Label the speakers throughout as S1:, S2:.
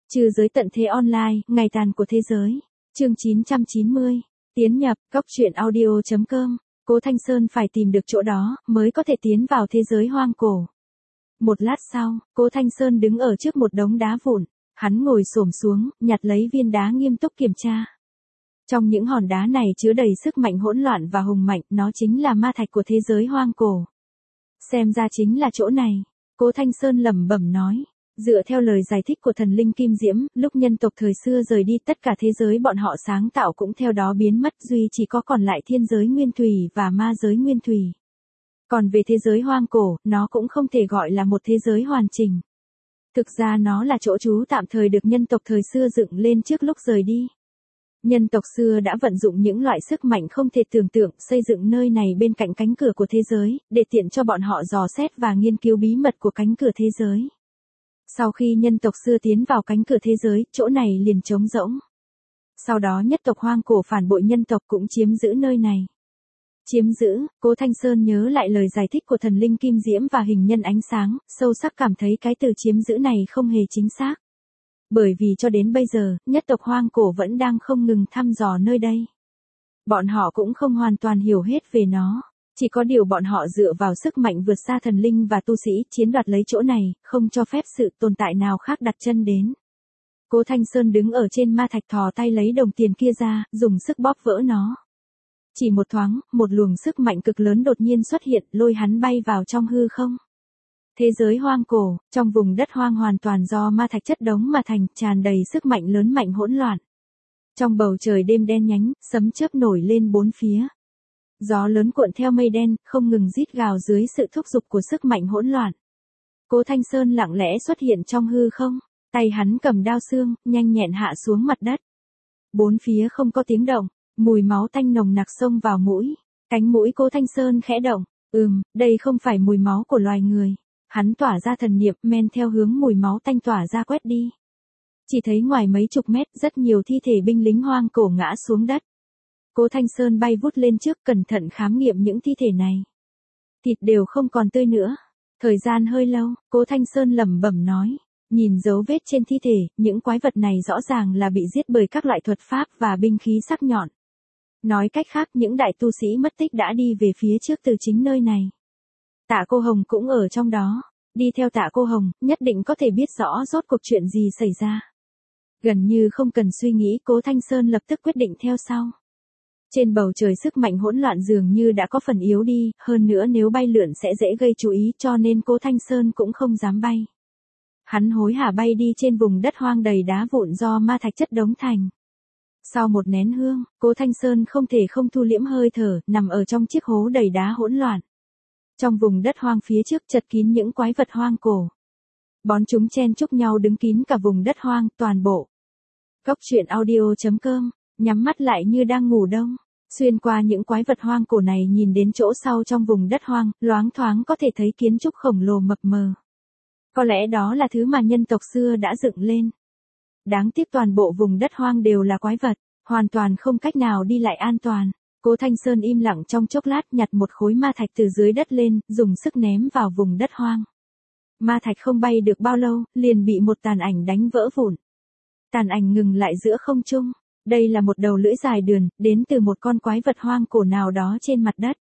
S1: Trừ giới tận thế online, ngày tàn của thế giới. Chương 990. Tiến nhập, cốc truyện audio.com. Cố Thanh Sơn phải tìm được chỗ đó, mới có thể tiến vào thế giới hoang cổ. Một lát sau, Cố Thanh Sơn đứng ở trước một đống đá vụn. Hắn ngồi xổm xuống, nhặt lấy viên đá nghiêm túc kiểm tra. Trong những hòn đá này chứa đầy sức mạnh hỗn loạn và hùng mạnh, nó chính là ma thạch của thế giới hoang cổ. Xem ra chính là chỗ này. Cố Thanh Sơn lẩm bẩm nói. Dựa theo lời giải thích của thần linh Kim Diễm, lúc nhân tộc thời xưa rời đi, tất cả thế giới bọn họ sáng tạo cũng theo đó biến mất, duy chỉ có còn lại thiên giới nguyên thủy và ma giới nguyên thủy. Còn về thế giới hoang cổ, nó cũng không thể gọi là một thế giới hoàn chỉnh. Thực ra nó là chỗ trú tạm thời được nhân tộc thời xưa dựng lên trước lúc rời đi. Nhân tộc xưa đã vận dụng những loại sức mạnh không thể tưởng tượng, xây dựng nơi này bên cạnh cánh cửa của thế giới, để tiện cho bọn họ dò xét và nghiên cứu bí mật của cánh cửa thế giới. Sau khi nhân tộc xưa tiến vào cánh cửa thế giới, chỗ này liền trống rỗng. Sau đó nhất tộc hoang cổ phản bội nhân tộc cũng chiếm giữ nơi này. Chiếm giữ, Cố Thanh Sơn nhớ lại lời giải thích của thần linh Kim Diễm và hình nhân ánh sáng, sâu sắc cảm thấy cái từ chiếm giữ này không hề chính xác. Bởi vì cho đến bây giờ, nhất tộc hoang cổ vẫn đang không ngừng thăm dò nơi đây. Bọn họ cũng không hoàn toàn hiểu hết về nó. Chỉ có điều bọn họ dựa vào sức mạnh vượt xa thần linh và tu sĩ chiếm đoạt lấy chỗ này, không cho phép sự tồn tại nào khác đặt chân đến. Cố Thanh Sơn đứng ở trên ma thạch thò tay lấy đồng tiền kia ra, dùng sức bóp vỡ nó. Chỉ một thoáng, một luồng sức mạnh cực lớn đột nhiên xuất hiện, lôi hắn bay vào trong hư không. Thế giới hoang cổ, trong vùng đất hoang hoàn toàn do ma thạch chất đống mà thành, tràn đầy sức mạnh lớn mạnh hỗn loạn. Trong bầu trời đêm đen nhánh, sấm chớp nổi lên bốn phía. Gió lớn cuộn theo mây đen, không ngừng rít gào dưới sự thúc giục của sức mạnh hỗn loạn. Cố Thanh Sơn lặng lẽ xuất hiện trong hư không, tay hắn cầm đao xương, nhanh nhẹn hạ xuống mặt đất. Bốn phía không có tiếng động, mùi máu tanh nồng nặc xông vào mũi. Cánh mũi Cố Thanh Sơn khẽ động, đây không phải mùi máu của loài người. Hắn tỏa ra thần niệm, men theo hướng mùi máu tanh tỏa ra quét đi. Chỉ thấy ngoài mấy chục mét, rất nhiều thi thể binh lính hoang cổ ngã xuống đất. Cố Thanh Sơn bay vút lên trước, cẩn thận khám nghiệm những thi thể này. Thịt đều không còn tươi nữa. Thời gian hơi lâu, Cố Thanh Sơn lẩm bẩm nói. Nhìn dấu vết trên thi thể, những quái vật này rõ ràng là bị giết bởi các loại thuật pháp và binh khí sắc nhọn. Nói cách khác, những đại tu sĩ mất tích đã đi về phía trước từ chính nơi này. Tạ Cô Hồng cũng ở trong đó. Đi theo Tạ Cô Hồng, nhất định có thể biết rõ rốt cuộc chuyện gì xảy ra. Gần như không cần suy nghĩ, Cố Thanh Sơn lập tức quyết định theo sau. Trên bầu trời sức mạnh hỗn loạn dường như đã có phần yếu đi, hơn nữa nếu bay lượn sẽ dễ gây chú ý, cho nên Cố Thanh Sơn cũng không dám bay. Hắn hối hả bay đi trên vùng đất hoang đầy đá vụn do ma thạch chất đống thành. Sau một nén hương, Cố Thanh Sơn không thể không thu liễm hơi thở, nằm ở trong chiếc hố đầy đá hỗn loạn. Trong vùng đất hoang phía trước chật kín những quái vật hoang cổ. Bón chúng chen chúc nhau đứng kín cả vùng đất hoang, toàn bộ. Cốc truyện audio.com, nhắm mắt lại như đang ngủ đông. Xuyên qua những quái vật hoang cổ này nhìn đến chỗ sau trong vùng đất hoang, loáng thoáng có thể thấy kiến trúc khổng lồ mập mờ. Có lẽ đó là thứ mà nhân tộc xưa đã dựng lên. Đáng tiếc toàn bộ vùng đất hoang đều là quái vật, hoàn toàn không cách nào đi lại an toàn. Cố Thanh Sơn im lặng trong chốc lát, nhặt một khối ma thạch từ dưới đất lên, dùng sức ném vào vùng đất hoang. Ma thạch không bay được bao lâu, liền bị một tàn ảnh đánh vỡ vụn. Tàn ảnh ngừng lại giữa không trung. Đây là một đầu lưỡi dài đườn, đến từ một con quái vật hoang cổ nào đó trên mặt đất.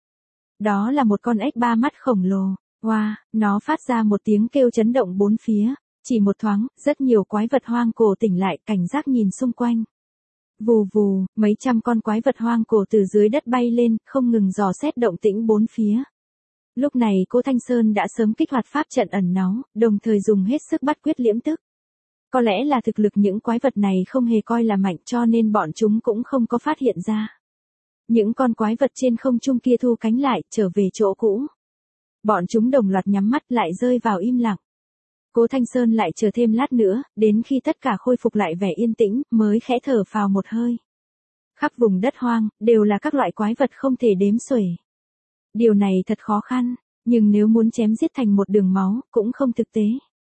S1: Đó là một con ếch ba mắt khổng lồ. Wow, nó phát ra một tiếng kêu chấn động bốn phía. Chỉ một thoáng, rất nhiều quái vật hoang cổ tỉnh lại, cảnh giác nhìn xung quanh. Vù vù, mấy trăm con quái vật hoang cổ từ dưới đất bay lên, không ngừng dò xét động tĩnh bốn phía. Lúc này Cố Thanh Sơn đã sớm kích hoạt pháp trận ẩn náu, đồng thời dùng hết sức bắt quyết liễm tức. Có lẽ là thực lực những quái vật này không hề coi là mạnh, cho nên bọn chúng cũng không có phát hiện ra. Những con quái vật trên không trung kia thu cánh lại, trở về chỗ cũ. Bọn chúng đồng loạt nhắm mắt lại rơi vào im lặng. Cố Thanh Sơn lại chờ thêm lát nữa, đến khi tất cả khôi phục lại vẻ yên tĩnh, mới khẽ thở phào một hơi. Khắp vùng đất hoang, đều là các loại quái vật không thể đếm xuể. Điều này thật khó khăn, nhưng nếu muốn chém giết thành một đường máu, cũng không thực tế.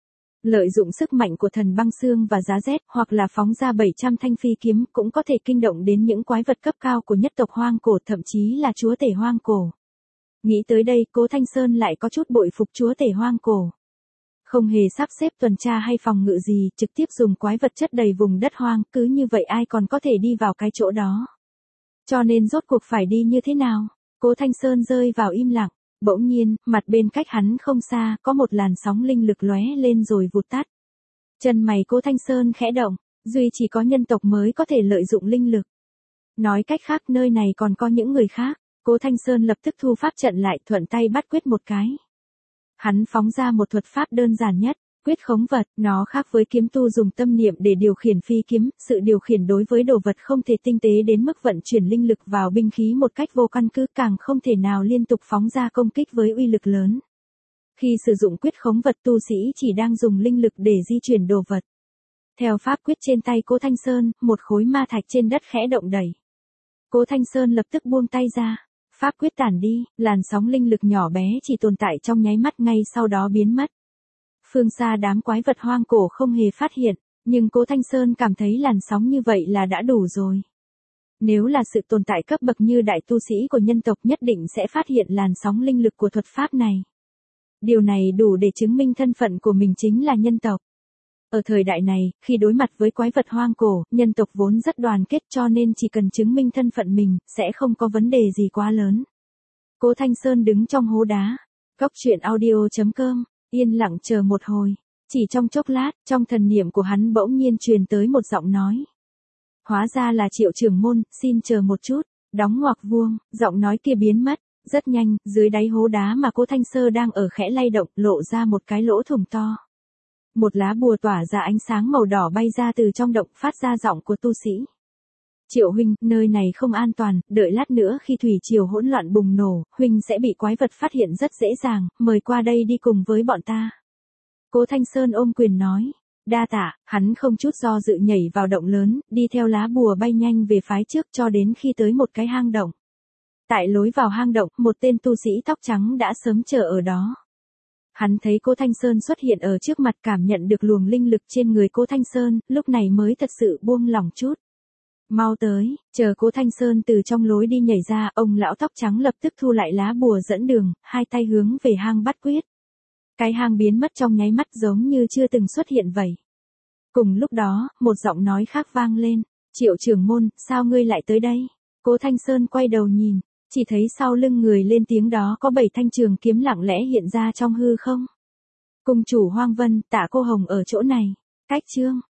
S1: Lợi dụng sức mạnh của thần băng xương và giá rét, hoặc là phóng ra 700 thanh phi kiếm, cũng có thể kinh động đến những quái vật cấp cao của nhất tộc hoang cổ, thậm chí là chúa tể hoang cổ. Nghĩ tới đây, Cố Thanh Sơn lại có chút bội phục chúa tể hoang cổ. Không hề sắp xếp tuần tra hay phòng ngự gì, trực tiếp dùng quái vật chất đầy vùng đất hoang, cứ như vậy ai còn có thể đi vào cái chỗ đó. Cho nên rốt cuộc phải đi như thế nào? Cố Thanh Sơn rơi vào im lặng, bỗng nhiên, mặt bên cách hắn không xa, có một làn sóng linh lực lóe lên rồi vụt tắt. Chân mày Cố Thanh Sơn khẽ động, duy chỉ có nhân tộc mới có thể lợi dụng linh lực. Nói cách khác nơi này còn có những người khác, Cố Thanh Sơn lập tức thu pháp trận lại, thuận tay bắt quyết một cái. Hắn phóng ra một thuật pháp đơn giản nhất, quyết khống vật, nó khác với kiếm tu dùng tâm niệm để điều khiển phi kiếm, sự điều khiển đối với đồ vật không thể tinh tế đến mức vận chuyển linh lực vào binh khí một cách vô căn cứ, càng không thể nào liên tục phóng ra công kích với uy lực lớn. Khi sử dụng quyết khống vật, tu sĩ chỉ đang dùng linh lực để di chuyển đồ vật. Theo pháp quyết trên tay Cố Thanh Sơn, một khối ma thạch trên đất khẽ động đẩy. Cố Thanh Sơn lập tức buông tay ra. Pháp quyết tản đi, làn sóng linh lực nhỏ bé chỉ tồn tại trong nháy mắt, ngay sau đó biến mất. Phương xa đám quái vật hoang cổ không hề phát hiện, nhưng Cố Thanh Sơn cảm thấy làn sóng như vậy là đã đủ rồi. Nếu là sự tồn tại cấp bậc như đại tu sĩ của nhân tộc nhất định sẽ phát hiện làn sóng linh lực của thuật pháp này. Điều này đủ để chứng minh thân phận của mình chính là nhân tộc. Ở thời đại này, khi đối mặt với quái vật hoang cổ, nhân tộc vốn rất đoàn kết, cho nên chỉ cần chứng minh thân phận mình, sẽ không có vấn đề gì quá lớn. Cố Thanh Sơn đứng trong hố đá. Góc truyện audio.com, yên lặng chờ một hồi. Chỉ trong chốc lát, trong thần niệm của hắn bỗng nhiên truyền tới một giọng nói. Hóa ra là Triệu trưởng môn, xin chờ một chút. Đóng ngoặc vuông, giọng nói kia biến mất. Rất nhanh, dưới đáy hố đá mà Cố Thanh Sơn đang ở khẽ lay động, lộ ra một cái lỗ thủng to. Một lá bùa tỏa ra ánh sáng màu đỏ bay ra từ trong động, phát ra giọng của tu sĩ. Triệu huynh, nơi này không an toàn, đợi lát nữa khi thủy triều hỗn loạn bùng nổ, huynh sẽ bị quái vật phát hiện rất dễ dàng, mời qua đây đi cùng với bọn ta. Cố Thanh Sơn ôm quyền nói. Đa tạ, hắn không chút do dự nhảy vào động lớn, đi theo lá bùa bay nhanh về phái trước cho đến khi tới một cái hang động. Tại lối vào hang động, một tên tu sĩ tóc trắng đã sớm chờ ở đó. Hắn thấy Cố Thanh Sơn xuất hiện ở trước mặt, cảm nhận được luồng linh lực trên người Cố Thanh Sơn, lúc này mới thật sự buông lỏng chút. Mau tới, chờ Cố Thanh Sơn từ trong lối đi nhảy ra, ông lão tóc trắng lập tức thu lại lá bùa dẫn đường, hai tay hướng về hang bắt quyết. Cái hang biến mất trong nháy mắt giống như chưa từng xuất hiện vậy. Cùng lúc đó, một giọng nói khác vang lên. Triệu trưởng môn, sao ngươi lại tới đây? Cố Thanh Sơn quay đầu nhìn. Chỉ thấy sau lưng người lên tiếng đó có 7 thanh trường kiếm lặng lẽ hiện ra trong hư không. Cung chủ Hoang Vân, Tạ Cô Hồng ở chỗ này. Cách chương.